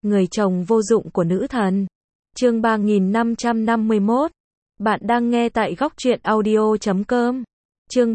người chồng vô dụng của nữ thần. Chương 3551. Bạn đang nghe tại góc truyện audio.com. Chương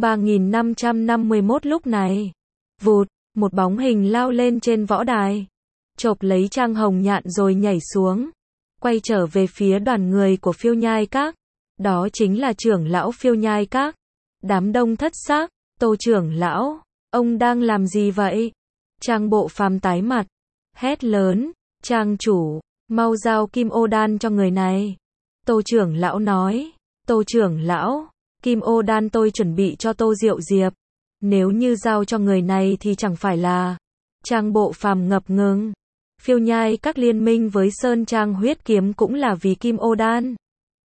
3551. Lúc này, vụt, một bóng hình lao lên trên võ đài, chộp lấy Trang Hồng Nhạn rồi nhảy xuống, quay trở về phía đoàn người của Phiêu Nhai Các. Đó chính là trưởng lão Phiêu Nhai Các. Đám đông thất xác. Tô trưởng lão, ông đang làm gì vậy? Trang Bộ Phàm tái mặt, hét lớn, Trang chủ, mau giao kim ô đan cho người này. Tô trưởng lão nói, Tô trưởng lão, kim ô đan tôi chuẩn bị cho Tô Diệu Diệp. Nếu như giao cho người này thì chẳng phải là... Trang Bộ Phàm ngập ngừng. Phiêu Nhai Các liên minh với Sơn Trang huyết kiếm cũng là vì kim ô đan.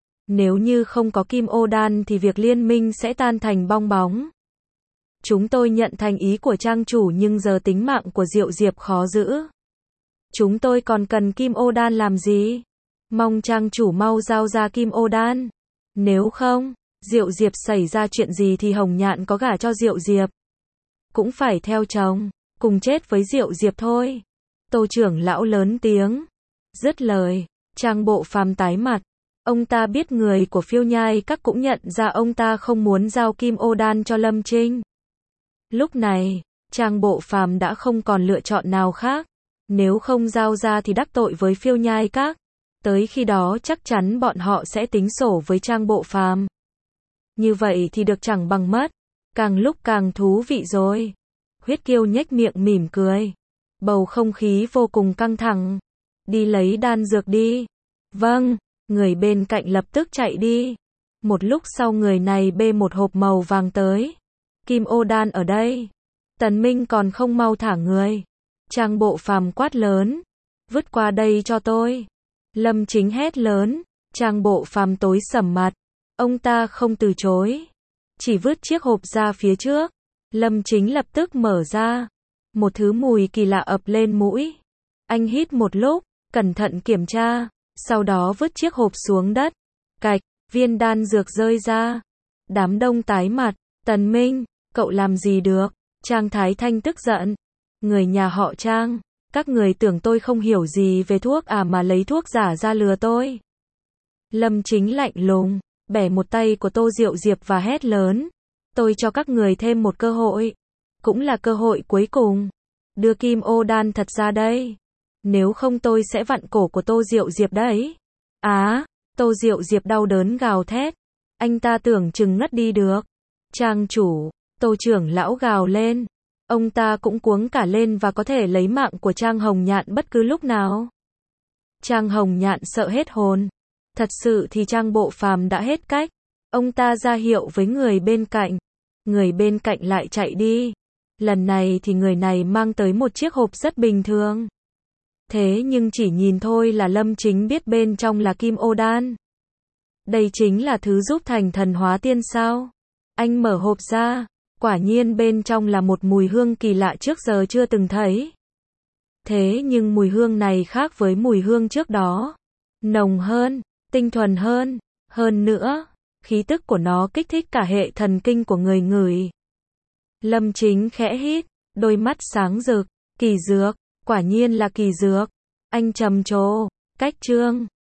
Nếu như không có kim ô đan thì việc liên minh sẽ tan thành bong bóng. Chúng tôi nhận thành ý của trang chủ nhưng giờ tính mạng của Diệu Diệp khó giữ. Chúng tôi còn cần kim ô đan làm gì? Mong trang chủ mau giao ra kim ô đan. Nếu không, Diệu Diệp xảy ra chuyện gì thì Hồng Nhạn có gả cho Diệu Diệp cũng phải theo chồng, cùng chết với Diệu Diệp thôi. Tô trưởng lão lớn tiếng. Dứt lời, Trang Bộ Phàm tái mặt. Ông ta biết người của Phiêu Nhai Các cũng nhận ra ông ta không muốn giao kim ô đan cho Lâm Trinh. Lúc này, Trang Bộ Phàm đã không còn lựa chọn nào khác. Nếu không giao ra thì đắc tội với Phiêu Nhai Các. Tới khi đó chắc chắn bọn họ sẽ tính sổ với Trang Bộ Phàm. Như vậy thì được chẳng bằng mất. Càng lúc càng thú vị rồi. Huyết Kiêu nhếch miệng mỉm cười. Bầu không khí vô cùng căng thẳng. Đi lấy đan dược đi. Vâng. Người bên cạnh lập tức chạy đi. Một lúc sau người này bê một hộp màu vàng tới. Kim ô đan ở đây. Tần Minh còn không mau thả người. Trang Bộ Phàm quát lớn. Vứt qua đây cho tôi. Lâm Chính hét lớn. Trang Bộ Phàm tối sầm mặt. Ông ta không từ chối. Chỉ vứt chiếc hộp ra phía trước. Lâm Chính lập tức mở ra. Một thứ mùi kỳ lạ ập lên mũi. Anh hít một lúc, cẩn thận kiểm tra. Sau đó vứt chiếc hộp xuống đất. Cạch, viên đan dược rơi ra. Đám đông tái mặt. Tần Minh, cậu làm gì được? Trang Thái Thanh tức giận. Người nhà họ Trang, các người tưởng tôi không hiểu gì về thuốc à mà lấy thuốc giả ra lừa tôi. Lâm Chính lạnh lùng, bẻ một tay của Tô Diệu Diệp và hét lớn. Tôi cho các người thêm một cơ hội. Cũng là cơ hội cuối cùng. Đưa kim ô đan thật ra đây. Nếu không tôi sẽ vặn cổ của Tô Diệu Diệp đấy. Tô Diệu Diệp đau đớn gào thét. Anh ta tưởng chừng ngất đi được. Trang chủ, Tô trưởng lão gào lên. Ông ta cũng cuống cả lên và có thể lấy mạng của Trang Hồng Nhạn bất cứ lúc nào. Trang Hồng Nhạn sợ hết hồn. Thật sự thì Trang Bộ Phàm đã hết cách. Ông ta ra hiệu với người bên cạnh. Người bên cạnh lại chạy đi. Lần này thì người này mang tới một chiếc hộp rất bình thường. Thế nhưng chỉ nhìn thôi là Lâm Chính biết bên trong là kim ô đan. Đây chính là thứ giúp thành thần hóa tiên sao? Anh mở hộp ra, quả nhiên bên trong là một mùi hương kỳ lạ trước giờ chưa từng thấy. Thế nhưng mùi hương này khác với mùi hương trước đó. Nồng hơn, tinh thuần hơn nữa, khí tức của nó kích thích cả hệ thần kinh của người ngửi. Lâm Chính khẽ hít, đôi mắt sáng rực, kỳ dược, quả nhiên là kỳ dược. Anh trầm trồ, cách chương.